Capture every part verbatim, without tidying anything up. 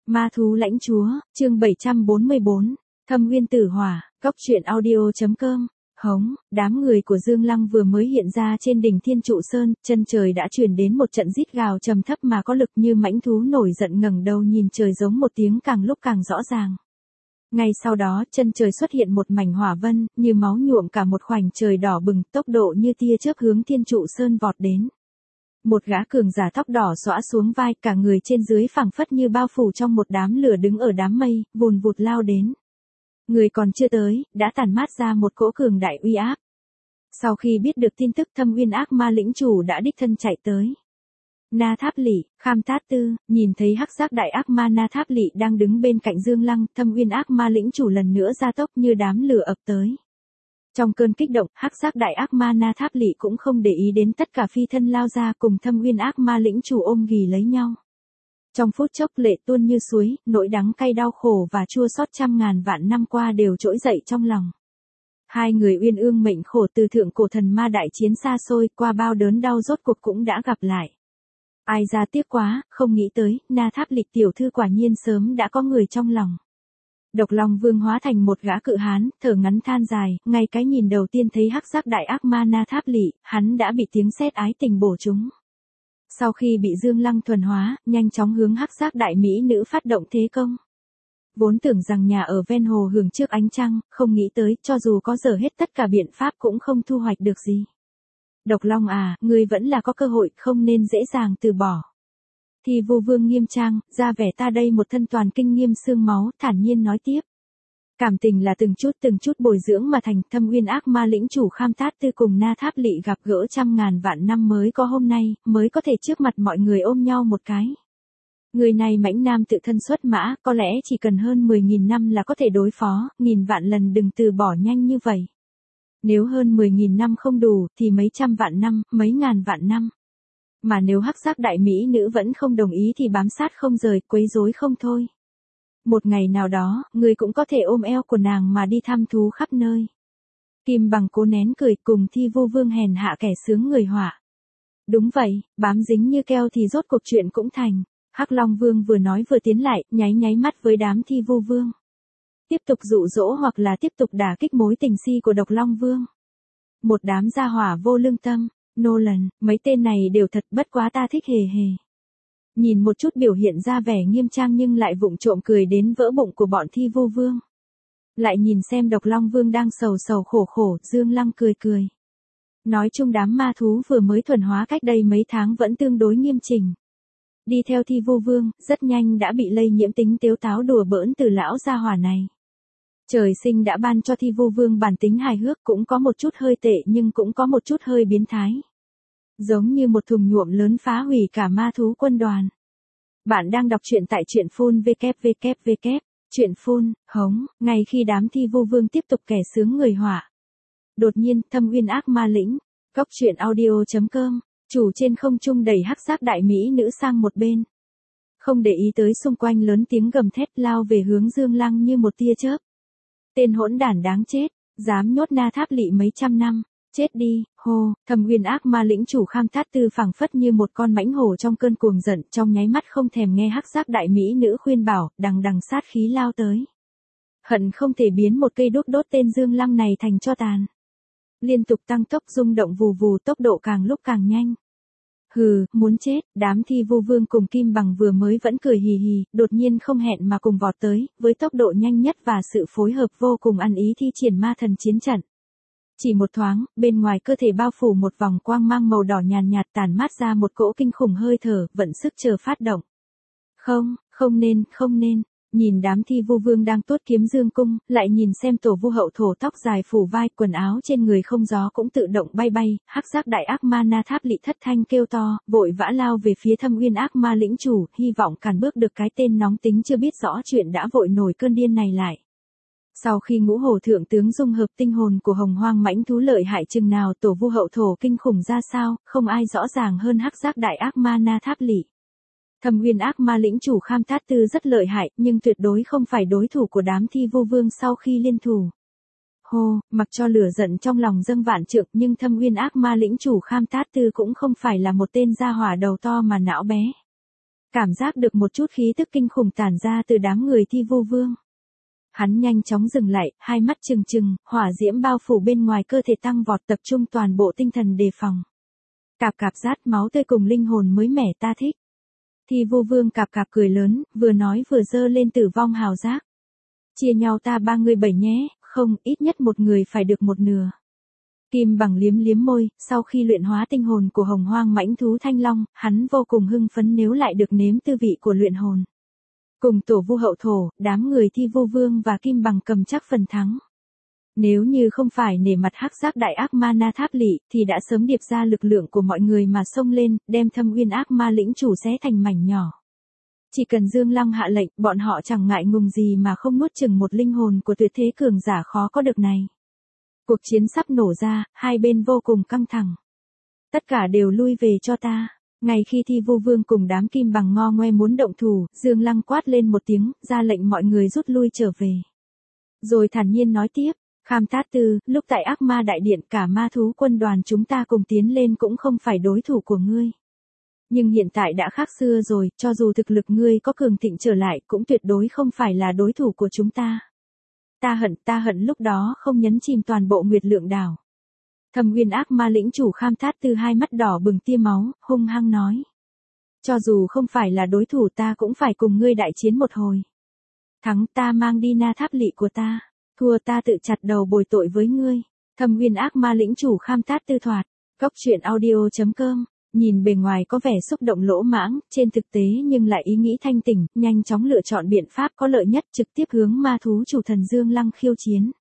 Ma thú lãnh chúa, chương bảy trăm bốn mươi bốn, Thâm Uyên Tử Hỏa, Cốc truyện audio.com. Hống, đám người của Dương Lăng vừa mới hiện ra trên đỉnh Thiên Trụ Sơn, chân trời đã truyền đến một trận rít gào trầm thấp mà có lực như mãnh thú nổi giận ngẩng đầu nhìn trời giống một tiếng càng lúc càng rõ ràng. Ngay sau đó, chân trời xuất hiện một mảnh hỏa vân, như máu nhuộm cả một khoảnh trời đỏ bừng, tốc độ như tia chớp hướng Thiên Trụ Sơn vọt đến. Một gã cường giả tóc đỏ xõa xuống vai, cả người trên dưới phảng phất như bao phủ trong một đám lửa đứng ở đám mây, vùn vụt lao đến. Người còn chưa tới, đã tản mát ra một cỗ cường đại uy áp. Sau khi biết được tin tức, Thâm Uyên ác ma lĩnh chủ đã đích thân chạy tới. Na Tháp Lỵ, Kham Tát Tư, nhìn thấy hắc giác đại ác ma Na Tháp Lỵ đang đứng bên cạnh Dương Lăng, Thâm Uyên ác ma lĩnh chủ lần nữa gia tốc như đám lửa ập tới. Trong cơn kích động, hắc giác đại ác ma Na Tháp Lỵ cũng không để ý đến tất cả phi thân lao ra cùng Thâm Uyên ác ma lĩnh chủ ôm ghì lấy nhau. Trong phút chốc lệ tuôn như suối, nỗi đắng cay đau khổ và chua xót trăm ngàn vạn năm qua đều trỗi dậy trong lòng. Hai người uyên ương mệnh khổ từ thượng cổ thần ma đại chiến xa xôi qua bao đớn đau rốt cuộc cũng đã gặp lại. Ai ra tiếc quá, không nghĩ tới, Na Tháp Lỵ tiểu thư quả nhiên sớm đã có người trong lòng. Độc Long Vương hóa thành một gã cự hán, thở ngắn than dài, ngay cái nhìn đầu tiên thấy hắc giác đại ác ma Na Tháp Lỵ, hắn đã bị tiếng sét ái tình bổ trúng. Sau khi bị Dương Lăng thuần hóa, nhanh chóng hướng hắc giác đại mỹ nữ phát động thế công. Vốn tưởng rằng nhà ở ven hồ hưởng trước ánh trăng, không nghĩ tới, cho dù có dở hết tất cả biện pháp cũng không thu hoạch được gì. Độc Long à, ngươi vẫn là có cơ hội, không nên dễ dàng từ bỏ. Thì Vu Vương nghiêm trang, ra vẻ ta đây một thân toàn kinh nghiêm xương máu, thản nhiên nói tiếp. Cảm tình là từng chút từng chút bồi dưỡng mà thành. Thâm Uyên ác ma lĩnh chủ Kham Tát Tư cùng Na Tháp Lỵ gặp gỡ trăm ngàn vạn năm mới có hôm nay, mới có thể trước mặt mọi người ôm nhau một cái. Người này mãnh nam tự thân xuất mã, có lẽ chỉ cần hơn mười nghìn năm là có thể đối phó, nghìn vạn lần đừng từ bỏ nhanh như vậy. Nếu hơn mười nghìn năm không đủ, thì mấy trăm vạn năm, mấy ngàn vạn năm. Mà nếu hắc giác đại mỹ nữ vẫn không đồng ý thì bám sát không rời, quấy rối không thôi. Một ngày nào đó, người cũng có thể ôm eo của nàng mà đi thăm thú khắp nơi. Kim Bằng cố nén cười cùng Thi Vu Vương hèn hạ kẻ sướng người họa. Đúng vậy, bám dính như keo thì rốt cuộc chuyện cũng thành. Hắc Long Vương vừa nói vừa tiến lại, nháy nháy mắt với đám Thi Vu Vương. Tiếp tục dụ dỗ hoặc là tiếp tục đả kích mối tình si của Độc Long Vương. Một đám gia hỏa vô lương tâm, Nolan, mấy tên này đều thật bất quá ta thích hề hề. Nhìn một chút biểu hiện ra vẻ nghiêm trang nhưng lại vụng trộm cười đến vỡ bụng của bọn Thi Vu Vương. Lại nhìn xem Độc Long Vương đang sầu sầu khổ khổ, Dương Lăng cười cười. Nói chung đám ma thú vừa mới thuần hóa cách đây mấy tháng vẫn tương đối nghiêm chỉnh. Đi theo Thi Vu Vương, rất nhanh đã bị lây nhiễm tính tếu táo đùa bỡn từ lão gia hỏa này. Trời sinh đã ban cho Thi Vu Vương bản tính hài hước, cũng có một chút hơi tệ nhưng cũng có một chút hơi biến thái. Giống như một thùng nhuộm lớn phá hủy cả ma thú quân đoàn. Bạn đang đọc truyện tại truyện phun vê vê vê vê, truyện phun, hống, ngay khi đám Thi Vu Vương tiếp tục kẻ sướng người họa. Đột nhiên, Thâm Uyên ác ma lĩnh, Cốc truyện audio.com, chủ trên không trung đẩy hắc giác đại mỹ nữ sang một bên. Không để ý tới xung quanh lớn tiếng gầm thét lao về hướng Dương Lăng như một tia chớp. Tên hỗn đản đáng chết, dám nhốt Na Tháp Lỵ mấy trăm năm, chết đi, hô. Thâm Uyên ác ma lĩnh chủ Kham Tát Tư phảng phất như một con mãnh hổ trong cơn cuồng giận, trong nháy mắt không thèm nghe hắc giác đại mỹ nữ khuyên bảo, đằng đằng sát khí lao tới. Hận không thể biến một cây đuốc đốt tên Dương Lăng này thành tro tàn. Liên tục tăng tốc rung động vù vù, tốc độ càng lúc càng nhanh. Hừ, muốn chết, đám Thi Vu Vương cùng Kim Bằng vừa mới vẫn cười hì hì, đột nhiên không hẹn mà cùng vọt tới, với tốc độ nhanh nhất và sự phối hợp vô cùng ăn ý thi triển ma thần chiến trận. Chỉ một thoáng, bên ngoài cơ thể bao phủ một vòng quang mang màu đỏ nhàn nhạt tản mát ra một cỗ kinh khủng hơi thở, vận sức chờ phát động. Không, không nên, không nên. Nhìn đám Thi Vu Vương đang tuốt kiếm dương cung, lại nhìn xem tổ vu hậu thổ tóc dài phủ vai, quần áo trên người không gió cũng tự động bay bay, hắc giác đại ác ma Na Tháp Lỵ thất thanh kêu to, vội vã lao về phía Thâm Uyên ác ma lĩnh chủ, hy vọng cản bước được cái tên nóng tính chưa biết rõ chuyện đã vội nổi cơn điên này lại. Sau khi ngũ hổ thượng tướng dung hợp tinh hồn của hồng hoang mãnh thú lợi hại chừng nào, tổ vu hậu thổ kinh khủng ra sao, không ai rõ ràng hơn hắc giác đại ác ma Na Tháp Lỵ. Thâm Uyên ác ma lĩnh chủ Kham Tát Tư rất lợi hại, nhưng tuyệt đối không phải đối thủ của đám Thi Vu Vương sau khi liên thủ. Hô, mặc cho lửa giận trong lòng dâng vạn trượng, nhưng Thâm Uyên ác ma lĩnh chủ Kham Tát Tư cũng không phải là một tên gia hỏa đầu to mà não bé. cảm giác được một chút khí tức kinh khủng tản ra từ đám người Thi Vu Vương. Hắn nhanh chóng dừng lại, hai mắt trừng trừng, hỏa diễm bao phủ bên ngoài cơ thể tăng vọt, tập trung toàn bộ tinh thần đề phòng. Cạp cạp rát máu tươi cùng linh hồn mới mẻ ta thích. Thi Vu Vương cạp cạp cười lớn, vừa nói vừa giơ lên tử vong hào giác. Chia nhau ta ba người bảy nhé, không, ít nhất một người phải được một nửa. Kim Bằng liếm liếm môi, sau khi luyện hóa tinh hồn của hồng hoang mãnh thú thanh long, hắn vô cùng hưng phấn nếu lại được nếm tư vị của luyện hồn. Cùng tổ vu hậu thổ, đám người Thi Vu Vương và Kim Bằng cầm chắc phần thắng. Nếu như không phải nể mặt hắc giác đại ác ma Na Tháp Lỵ, thì đã sớm điệp ra lực lượng của mọi người mà xông lên, đem Thâm Uyên ác ma lĩnh chủ xé thành mảnh nhỏ. Chỉ cần Dương Lăng hạ lệnh, bọn họ chẳng ngại ngùng gì mà không nuốt chửng một linh hồn của tuyệt thế cường giả khó có được này. Cuộc chiến sắp nổ ra, hai bên vô cùng căng thẳng. Tất cả đều lui về cho ta. Ngay khi Thi Vu Vương cùng đám Kim Bằng ngo ngoe muốn động thủ, Dương Lăng quát lên một tiếng, ra lệnh mọi người rút lui trở về. Rồi thản nhiên nói tiếp, Kham Tát Tư, lúc tại ác ma đại điện cả ma thú quân đoàn chúng ta cùng tiến lên cũng không phải đối thủ của ngươi. Nhưng hiện tại đã khác xưa rồi, cho dù thực lực ngươi có cường thịnh trở lại cũng tuyệt đối không phải là đối thủ của chúng ta. Ta hận, ta hận lúc đó không nhấn chìm toàn bộ Nguyệt Lượng đảo. Thâm Uyên ác ma lĩnh chủ Kham Thát Tư hai mắt đỏ bừng tia máu, hung hăng nói. Cho dù không phải là đối thủ ta cũng phải cùng ngươi đại chiến một hồi. Thắng ta mang đi Na Tháp Lỵ của ta, thua ta tự chặt đầu bồi tội với ngươi. Thâm Uyên ác ma lĩnh chủ Kham Thát Tư thoạt, góc truyện audio chấm com. Nhìn bề ngoài có vẻ xúc động lỗ mãng, trên thực tế nhưng lại ý nghĩ thanh tỉnh, nhanh chóng lựa chọn biện pháp có lợi nhất trực tiếp hướng ma thú chủ thần Dương Lăng khiêu chiến.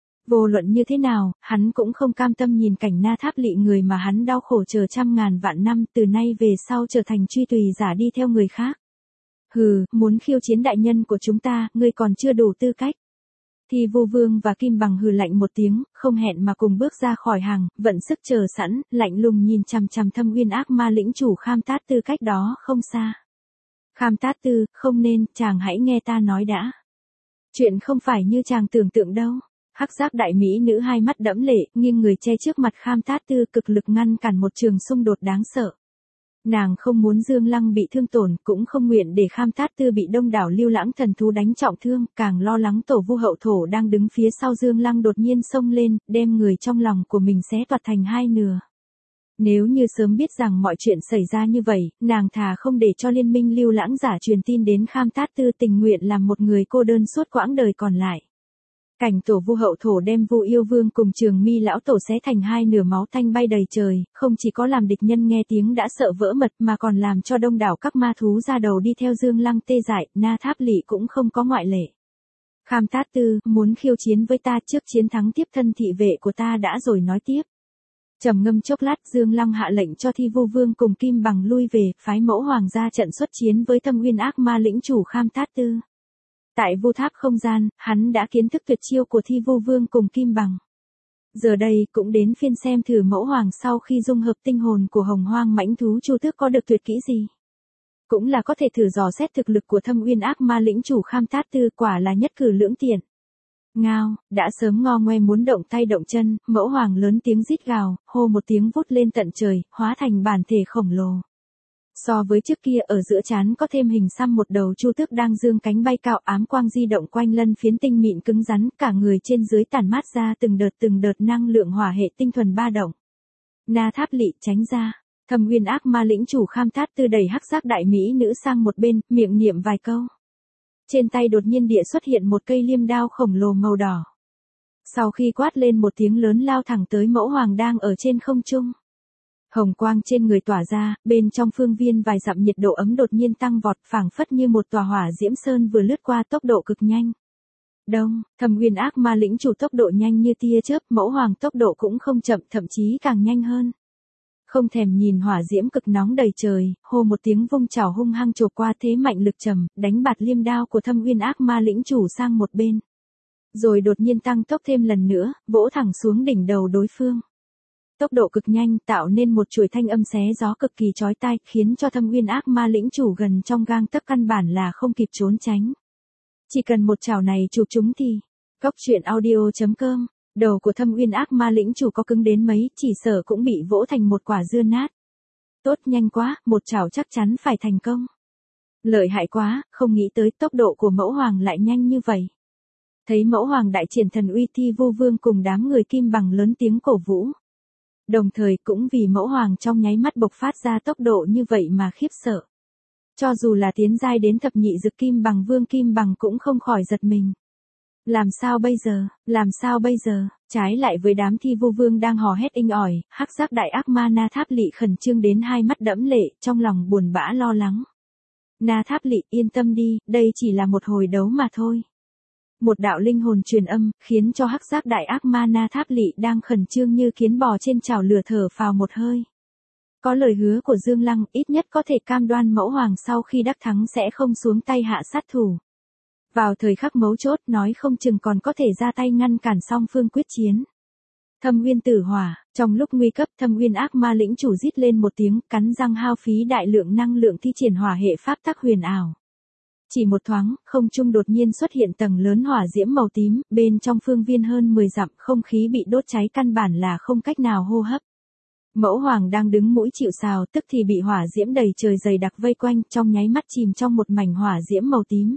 Vô luận như thế nào, hắn cũng không cam tâm nhìn cảnh Na Tháp Lỵ người mà hắn đau khổ chờ trăm ngàn vạn năm từ nay về sau trở thành truy tùy giả đi theo người khác. Hừ, muốn khiêu chiến đại nhân của chúng ta, ngươi còn chưa đủ tư cách. Thi Vu Vương và Kim Bằng hừ lạnh một tiếng, không hẹn mà cùng bước ra khỏi hàng, vận sức chờ sẵn, lạnh lùng nhìn chằm chằm Thâm Uyên ác ma lĩnh chủ Kham Tát Tư cách đó không xa. Kham Tát Tư, không nên, chàng hãy nghe ta nói đã. Chuyện không phải như chàng tưởng tượng đâu. Hắc giác đại mỹ nữ hai mắt đẫm lệ, nghiêng người che trước mặt Kham Tát Tư cực lực ngăn cản một trường xung đột đáng sợ. Nàng không muốn Dương Lăng bị thương tổn, cũng không nguyện để Kham Tát Tư bị đông đảo lưu lãng thần thú đánh trọng thương, càng lo lắng tổ vu hậu thổ đang đứng phía sau Dương Lăng đột nhiên xông lên, đem người trong lòng của mình xé toạc thành hai nửa. Nếu như sớm biết rằng mọi chuyện xảy ra như vậy, nàng thà không để cho liên minh lưu lãng giả truyền tin đến Kham Tát Tư, tình nguyện làm một người cô đơn suốt quãng đời còn lại. Cảnh tổ vu hậu thổ đem Vu Yêu Vương cùng Trường Mi lão tổ xé thành hai nửa, máu tanh bay đầy trời, không chỉ có làm địch nhân nghe tiếng đã sợ vỡ mật mà còn làm cho đông đảo các ma thú ra đầu đi theo Dương Lăng tê dại, Na Tháp Lỵ cũng không có ngoại lệ. Kham Tát Tư, muốn khiêu chiến với ta trước chiến thắng tiếp thân thị vệ của ta đã rồi nói tiếp. Trầm ngâm chốc lát, Dương Lăng hạ lệnh cho Thi Vu Vương cùng Kim Bằng lui về, phái Mẫu Hoàng ra trận xuất chiến với Thâm Uyên ác ma lĩnh chủ Kham Tát Tư. Tại Vu Tháp không gian, hắn đã kiến thức tuyệt chiêu của Thi Vu Vương cùng Kim Bằng. Giờ đây cũng đến phiên xem thử Mẫu Hoàng sau khi dung hợp tinh hồn của hồng hoang mãnh thú Chu Tước có được tuyệt kỹ gì. Cũng là có thể thử dò xét thực lực của Thâm Uyên ác ma lĩnh chủ Kham Tát Tư, quả là nhất cử lưỡng tiện. Ngao, đã sớm ngo ngoe muốn động tay động chân, Mẫu Hoàng lớn tiếng rít gào, hô một tiếng vút lên tận trời, hóa thành bản thể khổng lồ. So với trước kia, ở giữa trán có thêm hình xăm một đầu Chu Tước đang dương cánh bay cao, ám quang di động quanh lân phiến tinh mịn cứng rắn, cả người trên dưới tản mát ra từng đợt từng đợt năng lượng hỏa hệ tinh thuần ba động. Na Tháp Lỵ, tránh ra. Thâm Uyên ác ma lĩnh chủ Kham Tát Tư đẩy hắc giác đại mỹ nữ sang một bên, miệng niệm vài câu. Trên tay đột nhiên địa xuất hiện một cây liêm đao khổng lồ màu đỏ. Sau khi quát lên một tiếng lớn lao thẳng tới Mẫu Hoàng đang ở trên không trung. Hồng quang trên người tỏa ra, bên trong phương viên vài dặm nhiệt độ ấm đột nhiên tăng vọt, phảng phất như một tòa hỏa diễm sơn vừa lướt qua, tốc độ cực nhanh. Đông, Thâm Uyên ác ma lĩnh chủ tốc độ nhanh như tia chớp, Mẫu Hoàng tốc độ cũng không chậm, thậm chí càng nhanh hơn. Không thèm nhìn hỏa diễm cực nóng đầy trời, hô một tiếng vung chảo hung hăng chộp qua, thế mạnh lực trầm, đánh bạt liêm đao của Thâm Uyên ác ma lĩnh chủ sang một bên. Rồi đột nhiên tăng tốc thêm lần nữa, vỗ thẳng xuống đỉnh đầu đối phương. Tốc độ cực nhanh, tạo nên một chuỗi thanh âm xé gió cực kỳ chói tai, khiến cho Thâm Uyên ác ma lĩnh chủ gần trong gang tấc căn bản là không kịp trốn tránh. Chỉ cần một chảo này chụp chúng thì, góc truyện audio chấm com, đầu của Thâm Uyên ác ma lĩnh chủ có cứng đến mấy, chỉ sợ cũng bị vỗ thành một quả dưa nát. Tốt, nhanh quá, một chảo chắc chắn phải thành công. Lợi hại quá, không nghĩ tới tốc độ của mẫu hoàng lại nhanh như vậy. Thấy mẫu hoàng đại triển thần uy, Thi Vu Vương cùng đám người Kim Bằng lớn tiếng cổ vũ. Đồng thời cũng vì mẫu hoàng trong nháy mắt bộc phát ra tốc độ như vậy mà khiếp sợ. Cho dù là tiến giai đến thập nhị dực Kim Bằng Vương Kim Bằng cũng không khỏi giật mình. Làm sao bây giờ, làm sao bây giờ, trái lại với đám Thi Vu Vương đang hò hét inh ỏi, hắc giác đại ác ma Na Tháp Lỵ khẩn trương đến hai mắt đẫm lệ, trong lòng buồn bã lo lắng. Na Tháp Lỵ, yên tâm đi, đây chỉ là một hồi đấu mà thôi. Một đạo linh hồn truyền âm, khiến cho hắc giác đại ác ma Na Tháp Lỵ đang khẩn trương như kiến bò trên chảo lửa thở phào một hơi. Có lời hứa của Dương Lăng, ít nhất có thể cam đoan mẫu hoàng sau khi đắc thắng sẽ không xuống tay hạ sát thủ. Vào thời khắc mấu chốt, nói không chừng còn có thể ra tay ngăn cản song phương quyết chiến. Thâm Uyên Tử Hỏa, trong lúc nguy cấp, Thâm Uyên ác ma lĩnh chủ rít lên một tiếng, cắn răng hao phí đại lượng năng lượng thi triển hỏa hệ pháp tắc huyền ảo. Chỉ một thoáng, không trung đột nhiên xuất hiện tầng lớn hỏa diễm màu tím, bên trong phương viên hơn mười dặm, không khí bị đốt cháy căn bản là không cách nào hô hấp. Mẫu hoàng đang đứng mũi chịu sào, tức thì bị hỏa diễm đầy trời dày đặc vây quanh, trong nháy mắt chìm trong một mảnh hỏa diễm màu tím.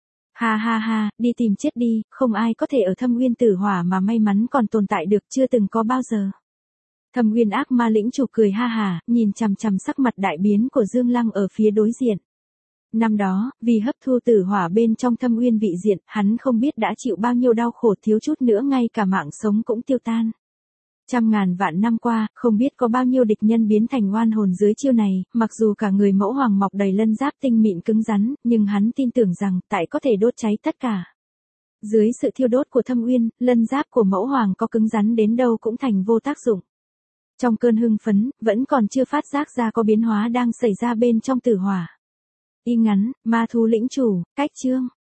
Ha ha ha, đi tìm chết đi, không ai có thể ở Thâm Uyên Tử Hỏa mà may mắn còn tồn tại được, chưa từng có bao giờ. Thâm Uyên ác ma lĩnh chủ cười ha hà, nhìn chằm chằm sắc mặt đại biến của Dương Lăng ở phía đối diện. Năm đó, vì hấp thu tử hỏa bên trong Thâm Uyên vị diện, hắn không biết đã chịu bao nhiêu đau khổ, thiếu chút nữa ngay cả mạng sống cũng tiêu tan. Trăm ngàn vạn năm qua, không biết có bao nhiêu địch nhân biến thành oan hồn dưới chiêu này, mặc dù cả người mẫu hoàng mọc đầy lân giáp tinh mịn cứng rắn, nhưng hắn tin tưởng rằng, tại có thể đốt cháy tất cả. Dưới sự thiêu đốt của Thâm Uyên, lân giáp của mẫu hoàng có cứng rắn đến đâu cũng thành vô tác dụng. Trong cơn hưng phấn, vẫn còn chưa phát giác ra có biến hóa đang xảy ra bên trong tử hỏa. Y ngắn, ma thú lĩnh chủ, cách chương.